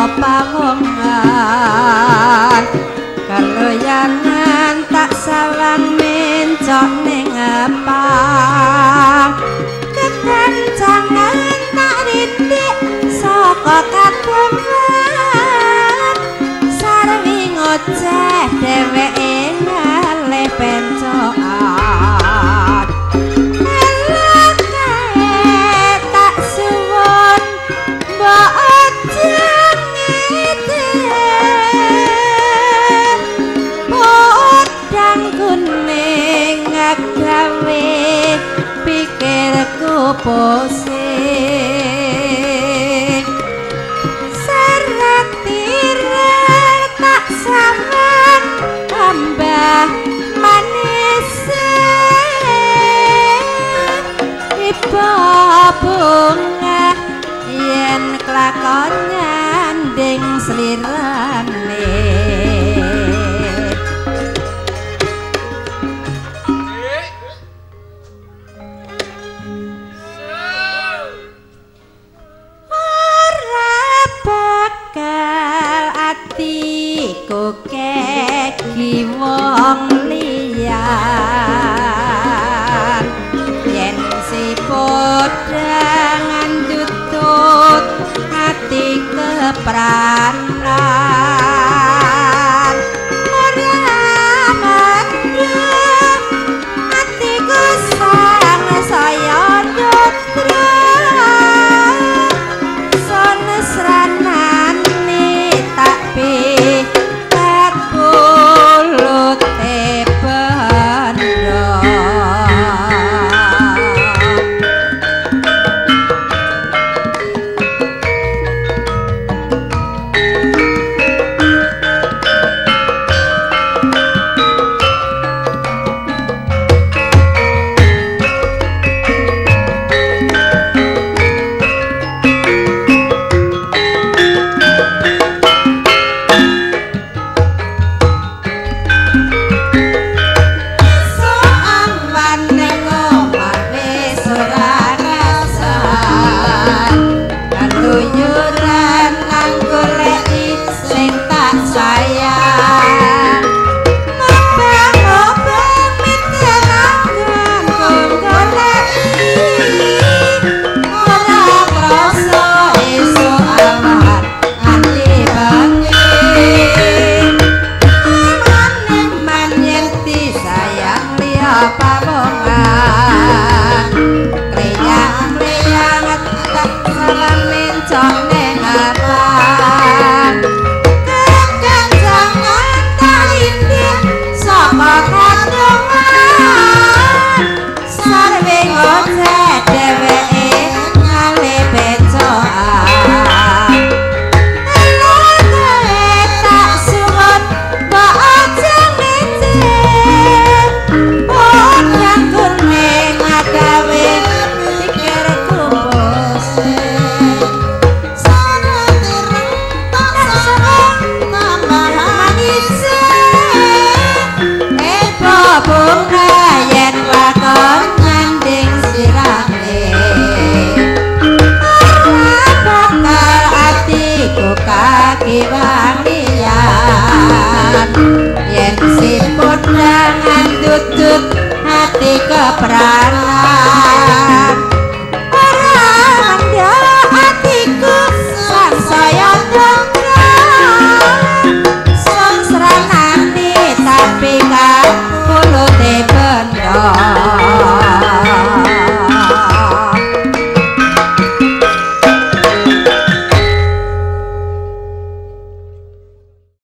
pawongan karoyangan tak sawan mencok ning apang kekancangan tak rindik saka kademen sarwi ngoceh dheweke ngalih pencokan elok kae tak suwun mbok aja ngete podang kuning gawe pikirku pusing serat tirar tak samang tambah manis iba bunga yen kelakon nyanding slirane atiku keki wong liyan yen si podang andutut ati kepranan ora mandhem atiku sang saya dutra sonesranane tak tak bulut bandra yen si podang andutut hati kepranan